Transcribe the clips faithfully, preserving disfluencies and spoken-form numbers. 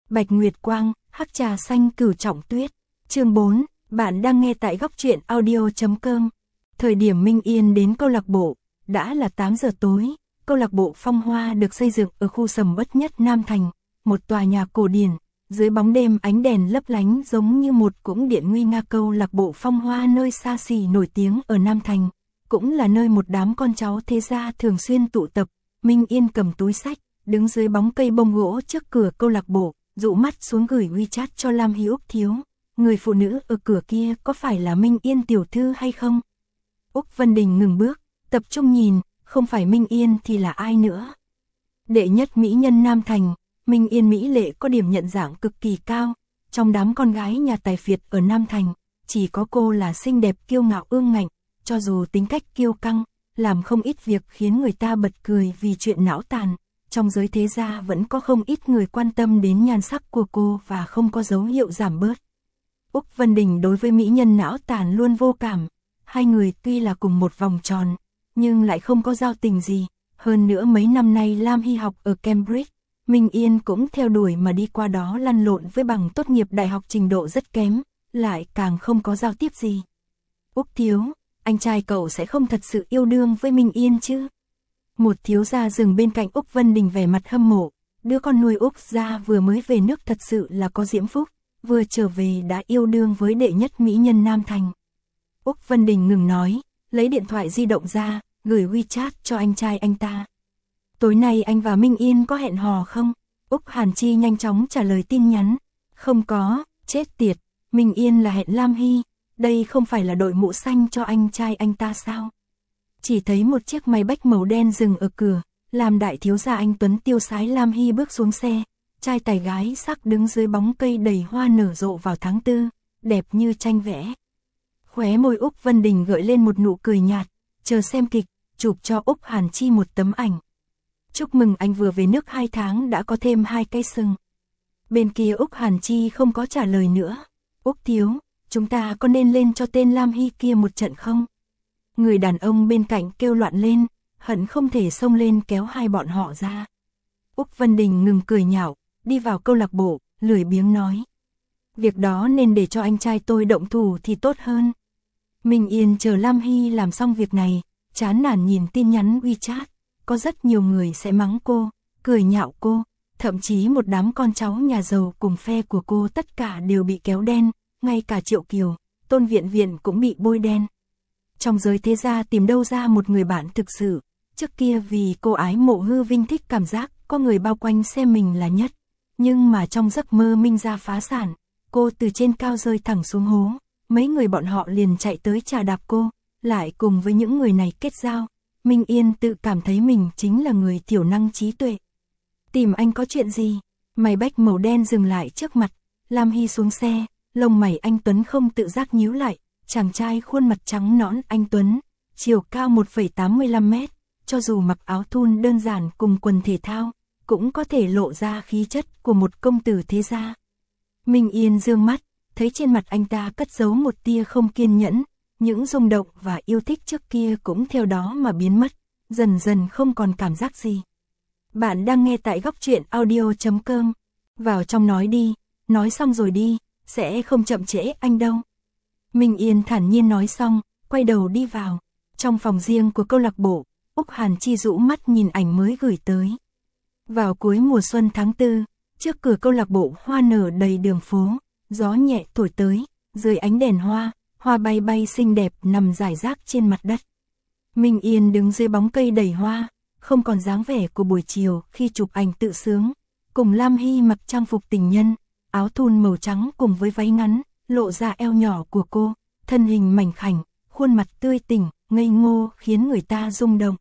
Bạch Nguyệt Quang, hắc trà xanh cửu trọng tuyết. Chương bốn, bạn đang nghe tại góc truyện audio chấm com. Thời điểm Minh Yên đến câu lạc bộ, đã là tám giờ tối. Câu lạc bộ Phong Hoa được xây dựng ở khu sầm uất nhất Nam Thành, một tòa nhà cổ điển, dưới bóng đêm ánh đèn lấp lánh giống như một cung điện nguy nga. Câu lạc bộ Phong Hoa nơi xa xỉ nổi tiếng ở Nam Thành, cũng là nơi một đám con cháu thế gia thường xuyên tụ tập. Minh Yên cầm túi sách, đứng dưới bóng cây bông gỗ trước cửa câu lạc bộ, dụ mắt xuống gửi WeChat cho Lam Hy Úc Thiếu. Người phụ nữ ở cửa kia có phải là Minh Yên tiểu thư hay không? Úc Vân Đình ngừng bước, tập trung nhìn, không phải Minh Yên thì là ai nữa? Đệ nhất mỹ nhân Nam Thành, Minh Yên mỹ lệ có điểm nhận dạng cực kỳ cao. Trong đám con gái nhà tài phiệt ở Nam Thành, chỉ có cô là xinh đẹp kiêu ngạo ương ngạnh, cho dù tính cách kiêu căng, làm không ít việc khiến người ta bật cười vì chuyện não tàn. Trong giới thế gia vẫn có không ít người quan tâm đến nhan sắc của cô và không có dấu hiệu giảm bớt. Úc Vân Đình đối với mỹ nhân não tàn luôn vô cảm. Hai người tuy là cùng một vòng tròn, nhưng lại không có giao tình gì. Hơn nữa mấy năm nay Lam Hy học ở Cambridge, Minh Yên cũng theo đuổi mà đi qua đó lăn lộn với bằng tốt nghiệp đại học trình độ rất kém, lại càng không có giao tiếp gì. Úc Thiếu, anh trai cậu sẽ không thật sự yêu đương với Minh Yên chứ? Một thiếu gia dừng bên cạnh Úc Vân Đình vẻ mặt hâm mộ. Đứa con nuôi Úc gia vừa mới về nước thật sự là có diễm phúc, vừa trở về đã yêu đương với đệ nhất mỹ nhân Nam Thành. Úc Vân Đình ngừng nói, lấy điện thoại di động ra, gửi WeChat cho anh trai anh ta. Tối nay anh và Minh Yên có hẹn hò không? Úc Hàn Chi nhanh chóng trả lời tin nhắn. Không có, chết tiệt, Minh Yên là hẹn Lam Hy, đây không phải là đội mũ xanh cho anh trai anh ta sao? Chỉ thấy một chiếc máy bách màu đen dừng ở cửa, làm đại thiếu gia anh tuấn tiêu sái Lam Hy bước xuống xe, trai tài gái sắc đứng dưới bóng cây đầy hoa nở rộ vào tháng tư, đẹp như tranh vẽ. Khóe môi Úc Vân Đình gợi lên một nụ cười nhạt, chờ xem kịch, chụp cho Úc Hàn Chi một tấm ảnh. Chúc mừng anh vừa về nước hai tháng đã có thêm hai cây sừng. Bên kia Úc Hàn Chi không có trả lời nữa. Úc Thiếu, chúng ta có nên lên cho tên Lam Hy kia một trận không? Người đàn ông bên cạnh kêu loạn lên, hận không thể xông lên kéo hai bọn họ ra. Úc Vân Đình ngừng cười nhạo, đi vào câu lạc bộ, lười biếng nói. Việc đó nên để cho anh trai tôi động thủ thì tốt hơn. Minh Yên chờ Lam Hy làm xong việc này, chán nản nhìn tin nhắn WeChat. Có rất nhiều người sẽ mắng cô, cười nhạo cô, thậm chí một đám con cháu nhà giàu cùng phe của cô tất cả đều bị kéo đen, ngay cả Triệu Kiều, Tôn Viện Viện cũng bị bôi đen. Trong giới thế gia tìm đâu ra một người bạn thực sự, trước kia vì cô ái mộ hư vinh thích cảm giác có người bao quanh xem mình là nhất, nhưng mà trong giấc mơ Minh gia phá sản, cô từ trên cao rơi thẳng xuống hố, mấy người bọn họ liền chạy tới chà đạp cô, lại cùng với những người này kết giao. Minh Yên tự cảm thấy mình chính là người thiểu năng trí tuệ. Tìm anh có chuyện gì? Máy bách màu đen dừng lại trước mặt, Lam Hy xuống xe, lông mày anh Tuấn không tự giác nhíu lại. Chàng trai khuôn mặt trắng nõn anh Tuấn, chiều cao một phẩy tám mươi lăm mét, cho dù mặc áo thun đơn giản cùng quần thể thao, cũng có thể lộ ra khí chất của một công tử thế gia. Minh Yên dương mắt, thấy trên mặt anh ta cất giấu một tia không kiên nhẫn, những rung động và yêu thích trước kia cũng theo đó mà biến mất, dần dần không còn cảm giác gì. Bạn đang nghe tại góc truyện audio chấm com. Vào trong nói đi, nói xong rồi đi, sẽ không chậm trễ anh đâu. Minh Yên thản nhiên nói xong, quay đầu đi vào. Trong phòng riêng của câu lạc bộ, Úc Hàn Chi rũ mắt nhìn ảnh mới gửi tới. Vào cuối mùa xuân tháng tư, trước cửa câu lạc bộ hoa nở đầy đường phố, gió nhẹ thổi tới, dưới ánh đèn hoa, hoa bay bay xinh đẹp nằm rải rác trên mặt đất. Minh Yên đứng dưới bóng cây đầy hoa, không còn dáng vẻ của buổi chiều khi chụp ảnh tự sướng, cùng Lam Hy mặc trang phục tình nhân, áo thun màu trắng cùng với váy ngắn, lộ ra eo nhỏ của cô, thân hình mảnh khảnh, khuôn mặt tươi tỉnh, ngây ngô khiến người ta rung động.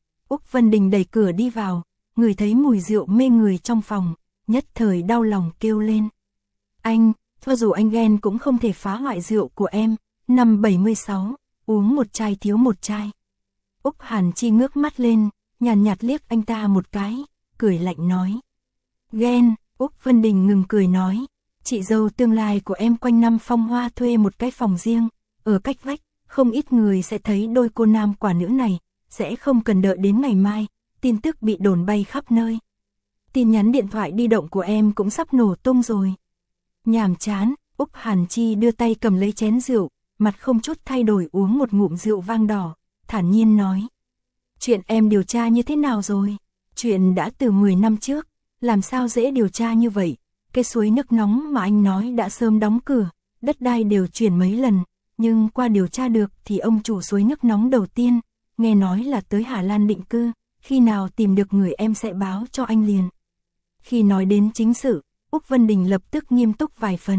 Úc Vân Đình đẩy cửa đi vào, ngửi thấy mùi rượu mê người trong phòng, nhất thời đau lòng kêu lên. Anh, cho dù anh ghen cũng không thể phá hoại rượu của em, năm bảy mươi sáu, uống một chai thiếu một chai. Úc Hàn Chi ngước mắt lên, nhàn nhạt liếc anh ta một cái, cười lạnh nói. Ghen, Úc Vân Đình ngừng cười nói. Chị dâu tương lai của em quanh năm Phong Hoa thuê một cái phòng riêng, ở cách vách, không ít người sẽ thấy đôi cô nam quả nữ này, sẽ không cần đợi đến ngày mai, tin tức bị đồn bay khắp nơi. tin nhắn điện thoại di động của em cũng sắp nổ tung rồi. Nhàm chán, Úc Hàn Chi đưa tay cầm lấy chén rượu, mặt không chút thay đổi uống một ngụm rượu vang đỏ, thản nhiên nói. Chuyện em điều tra như thế nào rồi? Chuyện đã từ mười năm trước, làm sao dễ điều tra như vậy? Cái suối nước nóng mà anh nói đã sớm đóng cửa, đất đai đều chuyển mấy lần, nhưng qua điều tra được thì ông chủ suối nước nóng đầu tiên, nghe nói là tới Hà Lan định cư, khi nào tìm được người em sẽ báo cho anh liền. Khi nói đến chính sự, Úc Vân Đình lập tức nghiêm túc vài phần.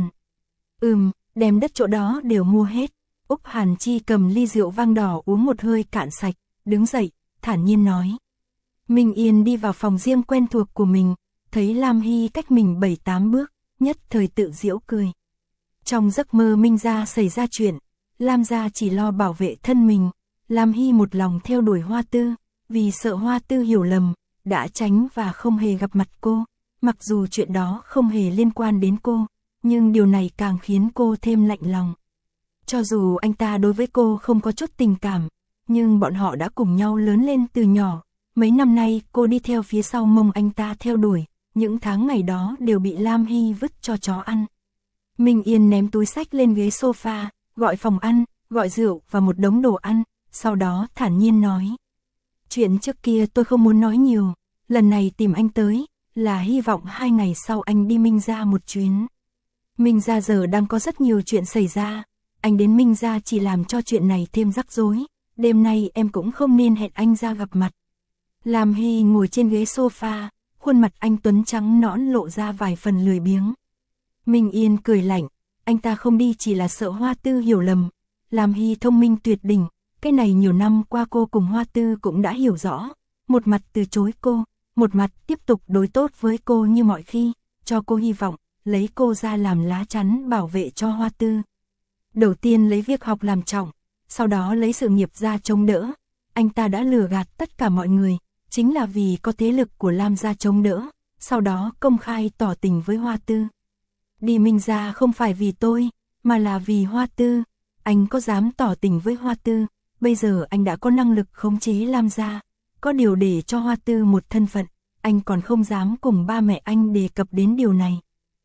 Ừm, đem đất chỗ đó đều mua hết. Úc Hàn Chi cầm ly rượu vang đỏ uống một hơi cạn sạch, đứng dậy, thản nhiên nói. Minh Yên đi vào phòng riêng quen thuộc của mình, thấy Lam Hy cách mình bảy tám bước, nhất thời tự giễu cười. Trong giấc mơ Minh gia xảy ra chuyện, Lam gia chỉ lo bảo vệ thân mình, Lam Hy một lòng theo đuổi Hoa Tư, vì sợ Hoa Tư hiểu lầm, đã tránh và không hề gặp mặt cô. Mặc dù chuyện đó không hề liên quan đến cô, nhưng điều này càng khiến cô thêm lạnh lòng. Cho dù anh ta đối với cô không có chút tình cảm, nhưng bọn họ đã cùng nhau lớn lên từ nhỏ. Mấy năm nay cô đi theo phía sau mông anh ta theo đuổi, những tháng ngày đó đều bị Lam Hy vứt cho chó ăn. Minh Yên ném túi sách lên ghế sofa, gọi phòng ăn, gọi rượu và một đống đồ ăn, sau đó thản nhiên nói. Chuyện trước kia tôi không muốn nói nhiều, lần này tìm anh tới, là hy vọng hai ngày sau anh đi Minh gia một chuyến. Minh gia giờ đang có rất nhiều chuyện xảy ra, anh đến Minh gia chỉ làm cho chuyện này thêm rắc rối, đêm nay em cũng không nên hẹn anh ra gặp mặt. Lam Hy ngồi trên ghế sofa, khuôn mặt anh tuấn trắng nõn lộ ra vài phần lười biếng. Minh Yên cười lạnh, anh ta không đi chỉ là sợ Hoa Tư hiểu lầm. Lam Hy thông minh tuyệt đỉnh, cái này nhiều năm qua cô cùng Hoa Tư cũng đã hiểu rõ, một mặt từ chối cô, một mặt tiếp tục đối tốt với cô như mọi khi, cho cô hy vọng, lấy cô ra làm lá chắn bảo vệ cho Hoa Tư. Đầu tiên lấy việc học làm trọng, sau đó lấy sự nghiệp ra chống đỡ, anh ta đã lừa gạt tất cả mọi người, chính là vì có thế lực của Lam gia chống đỡ, sau đó công khai tỏ tình với Hoa Tư. Đi Minh gia không phải vì tôi, mà là vì Hoa Tư, anh có dám tỏ tình với Hoa Tư, bây giờ anh đã có năng lực khống chế Lam gia, có điều để cho Hoa Tư một thân phận, anh còn không dám cùng ba mẹ anh đề cập đến điều này.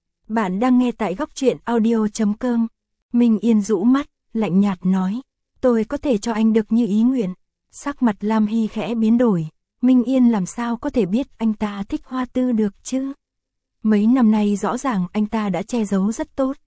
Bạn đang nghe tại góc truyện audio chấm com. Minh Yên rũ mắt, lạnh nhạt nói, tôi có thể cho anh được như ý nguyện. Sắc mặt Lam Hy khẽ biến đổi, Minh Yên làm sao có thể biết anh ta thích Hoa Tư được chứ? Mấy năm nay rõ ràng anh ta đã che giấu rất tốt.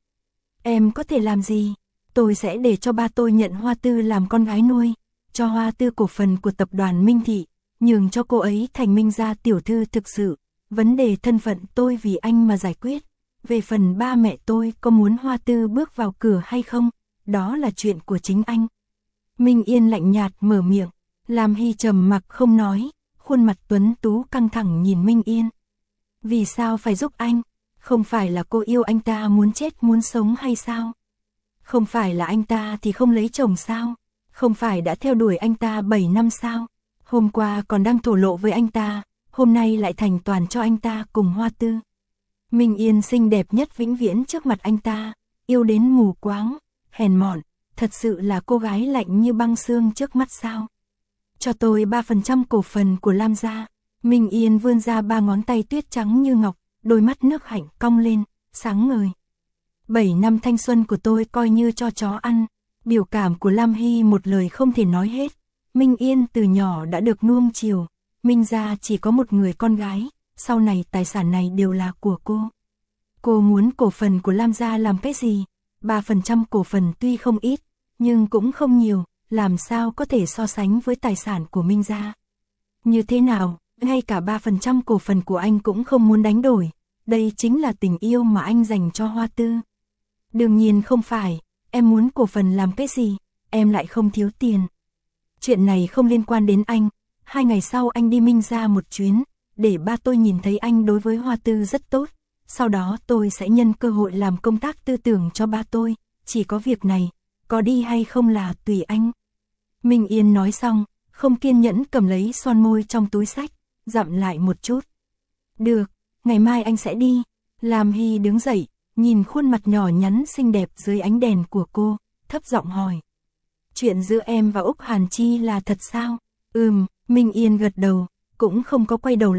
Em có thể làm gì? Tôi sẽ để cho ba tôi nhận Hoa Tư làm con gái nuôi, cho Hoa Tư cổ phần của tập đoàn Minh Thị, nhường cho cô ấy thành Minh gia tiểu thư thực sự. Vấn đề thân phận tôi vì anh mà giải quyết. Về phần ba mẹ tôi có muốn Hoa Tư bước vào cửa hay không, đó là chuyện của chính anh. Minh Yên lạnh nhạt mở miệng, Lam Hy trầm mặc không nói, khuôn mặt tuấn tú căng thẳng nhìn Minh Yên. Vì sao phải giúp anh? Không phải là cô yêu anh ta muốn chết muốn sống hay sao? Không phải là anh ta thì không lấy chồng sao? Không phải đã theo đuổi anh ta bảy năm sao? Hôm qua còn đang thổ lộ với anh ta, hôm nay lại thành toàn cho anh ta cùng Hoa Tư. Minh Yên xinh đẹp nhất vĩnh viễn trước mặt anh ta, yêu đến mù quáng, hèn mọn, thật sự là cô gái lạnh như băng xương trước mắt sao? Cho tôi ba phần trăm cổ phần của Lam gia. Minh Yên vươn ra ba ngón tay tuyết trắng như ngọc, đôi mắt nước hạnh cong lên, sáng ngời. Bảy năm thanh xuân của tôi coi như cho chó ăn. Biểu cảm của Lam Hy một lời không thể nói hết. Minh Yên từ nhỏ đã được nuông chiều. Minh gia chỉ có một người con gái, sau này tài sản này đều là của cô. Cô muốn cổ phần của Lam gia làm cái gì? ba phần trăm cổ phần tuy không ít, nhưng cũng không nhiều, làm sao có thể so sánh với tài sản của Minh gia. Như thế nào, ngay cả ba phần trăm cổ phần của anh cũng không muốn đánh đổi, đây chính là tình yêu mà anh dành cho Hoa Tư. Đương nhiên không phải, em muốn cổ phần làm cái gì, em lại không thiếu tiền. Chuyện này không liên quan đến anh, hai ngày sau anh đi Minh gia một chuyến, để ba tôi nhìn thấy anh đối với Hoa Tư rất tốt, sau đó tôi sẽ nhân cơ hội làm công tác tư tưởng cho ba tôi, chỉ có việc này, có đi hay không là tùy anh. Minh Yên nói xong, không kiên nhẫn cầm lấy son môi trong túi sách, dặm lại một chút. Được, ngày mai anh sẽ đi. Lam Hy đứng dậy, nhìn khuôn mặt nhỏ nhắn xinh đẹp dưới ánh đèn của cô, thấp giọng hỏi. Chuyện giữa em và Úc Hàn Chi là thật sao? Ừm, Minh Yên gật đầu, cũng không có quay đầu lại,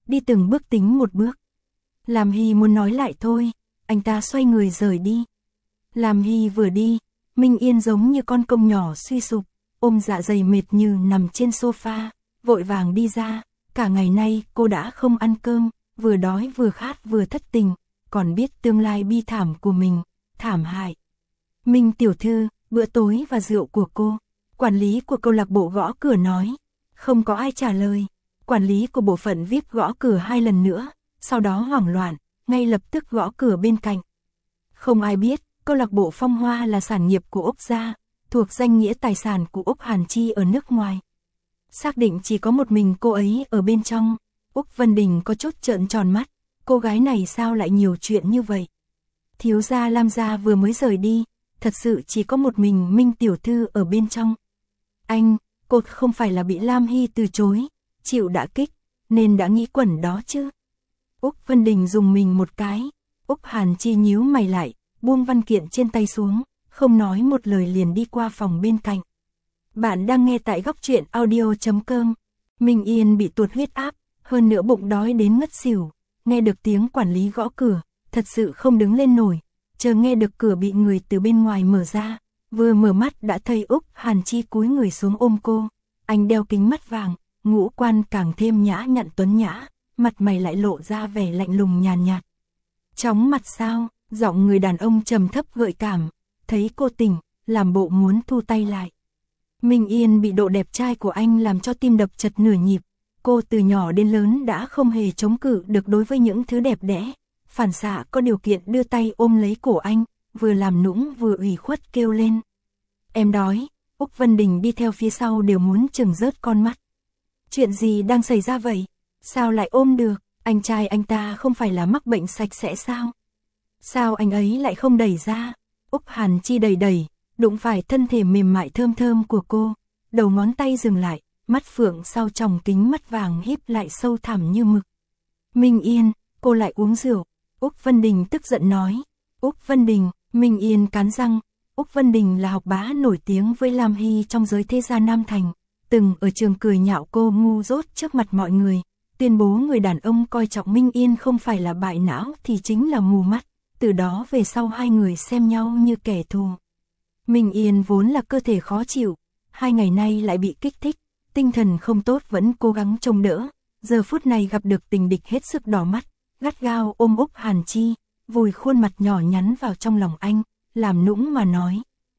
đi từng bước tính một bước. Lam Hy muốn nói lại thôi, anh ta xoay người rời đi. Lam Hy vừa đi, Minh Yên giống như con công nhỏ suy sụp, ôm dạ dày mệt như nằm trên sofa, vội vàng đi ra. Cả ngày nay cô đã không ăn cơm, vừa đói vừa khát vừa thất tình, còn biết tương lai bi thảm của mình, thảm hại. Minh tiểu thư, bữa tối và rượu của cô. Quản lý của câu lạc bộ gõ cửa nói. Không có ai trả lời. Quản lý của bộ phận vi ai pi gõ cửa hai lần nữa, sau đó hoảng loạn, ngay lập tức gõ cửa bên cạnh. Không ai biết, câu lạc bộ Phong Hoa là sản nghiệp của Úc gia, thuộc danh nghĩa tài sản của Úc Hàn Chi ở nước ngoài. Xác định chỉ có một mình cô ấy ở bên trong. Úc Vân Đình có chút trợn tròn mắt, cô gái này sao lại nhiều chuyện như vậy? Thiếu gia Lam gia vừa mới rời đi, thật sự chỉ có một mình Minh tiểu thư ở bên trong. Anh, cô không phải là bị Lam Hy từ chối, chịu đả kích, nên đã nghĩ quẩn đó chứ? Úc Vân Đình dùng mình một cái, Úc Hàn Chi nhíu mày lại, buông văn kiện trên tay xuống, không nói một lời liền đi qua phòng bên cạnh. Bạn đang nghe tại góc truyện audio chấm com. Minh Yên bị tụt huyết áp, hơn nữa bụng đói đến ngất xỉu, nghe được tiếng quản lý gõ cửa, thật sự không đứng lên nổi, chờ nghe được cửa bị người từ bên ngoài mở ra, vừa mở mắt đã thấy Úc Hàn Chi cúi người xuống ôm cô, anh đeo kính mắt vàng, ngũ quan càng thêm nhã nhặn tuấn nhã, mặt mày lại lộ ra vẻ lạnh lùng nhàn nhạt. Chóng mặt sao? Giọng người đàn ông trầm thấp gợi cảm, thấy cô tỉnh, làm bộ muốn thu tay lại. Minh Yên bị độ đẹp trai của anh làm cho tim đập chật nửa nhịp, cô từ nhỏ đến lớn đã không hề chống cự được đối với những thứ đẹp đẽ, phản xạ có điều kiện đưa tay ôm lấy cổ anh, vừa làm nũng vừa ủy khuất kêu lên. Em đói. Úc Vân Đình đi theo phía sau đều muốn chừng rớt con mắt. Chuyện gì đang xảy ra vậy? Sao lại ôm được? Anh trai anh ta không phải là mắc bệnh sạch sẽ sao? Sao anh ấy lại không đẩy ra? Úc Hàn Chi đẩy đẩy, đụng phải thân thể mềm mại thơm thơm của cô, đầu ngón tay dừng lại, mắt phượng sau tròng kính mắt vàng híp lại sâu thẳm như mực. Minh Yên, cô lại uống rượu. Úc Vân Đình tức giận nói. Úc Vân Đình, Minh Yên cắn răng. Úc Vân Đình là học bá nổi tiếng với Lam Hy trong giới thế gia Nam Thành, từng ở trường cười nhạo cô ngu dốt trước mặt mọi người, tuyên bố người đàn ông coi trọng Minh Yên không phải là bại não thì chính là mù mắt, từ đó về sau hai người xem nhau như kẻ thù. Minh Yên vốn là cơ thể khó chịu, hai ngày nay lại bị kích thích, tinh thần không tốt vẫn cố gắng trông đỡ, giờ phút này gặp được tình địch hết sức đỏ mắt, gắt gao ôm Úc Hàn Chi, vùi khuôn mặt nhỏ nhắn vào trong lòng anh, làm nũng mà nói.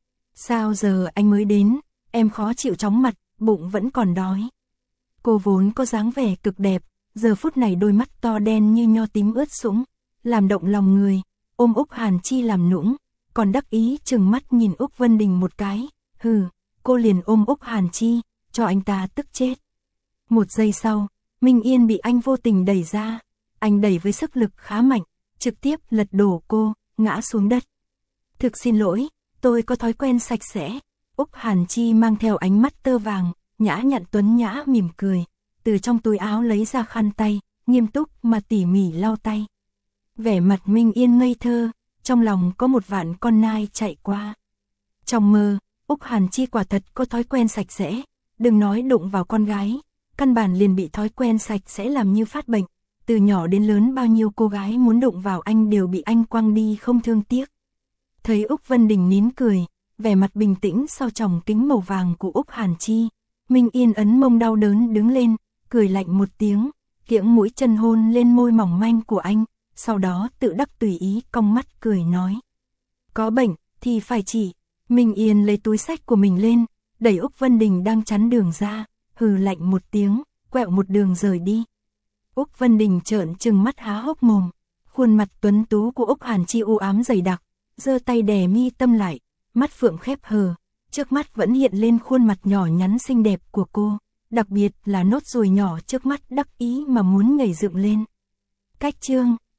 Sao giờ anh mới đến, em khó chịu chóng mặt, bụng vẫn còn đói. Cô vốn có dáng vẻ cực đẹp, giờ phút này đôi mắt to đen như nho tím ướt sũng, làm động lòng người, ôm Úc Hàn Chi làm nũng, còn đắc ý chừng mắt nhìn Úc Vân Đình một cái, hừ, cô liền ôm Úc Hàn Chi, cho anh ta tức chết. Một giây sau, Minh Yên bị anh vô tình đẩy ra, anh đẩy với sức lực khá mạnh, trực tiếp lật đổ cô, ngã xuống đất. Thực xin lỗi, tôi có thói quen sạch sẽ. Úc Hàn Chi mang theo ánh mắt tơ vàng, nhã nhặn tuấn nhã mỉm cười, từ trong túi áo lấy ra khăn tay, nghiêm túc mà tỉ mỉ lau tay. Vẻ mặt Minh Yên ngây thơ, trong lòng có một vạn con nai chạy qua. Trong mơ, Úc Hàn Chi quả thật có thói quen sạch sẽ, đừng nói đụng vào con gái, căn bản liền bị thói quen sạch sẽ làm như phát bệnh, từ nhỏ đến lớn bao nhiêu cô gái muốn đụng vào anh đều bị anh quăng đi không thương tiếc. Thấy Úc Vân Đình nín cười, vẻ mặt bình tĩnh sau tròng kính màu vàng của Úc Hàn Chi, Minh Yên ấn mông đau đớn đứng lên, cười lạnh một tiếng, kiễng mũi chân hôn lên môi mỏng manh của anh, sau đó tự đắc tùy ý cong mắt cười nói. Có bệnh thì phải trị. Minh Yên lấy túi xách của mình lên, đẩy Úc Vân Đình đang chắn đường ra, hừ lạnh một tiếng, quẹo một đường rời đi. Úc Vân Đình trợn trừng mắt há hốc mồm, khuôn mặt tuấn tú của Úc Hàn Chi u ám dày đặc, giơ tay đè mi tâm lại, mắt phượng khép hờ, trước mắt vẫn hiện lên khuôn mặt nhỏ nhắn xinh đẹp của cô, đặc biệt là nốt ruồi nhỏ trước mắt đắc ý mà muốn nhảy dựng lên. Cách chương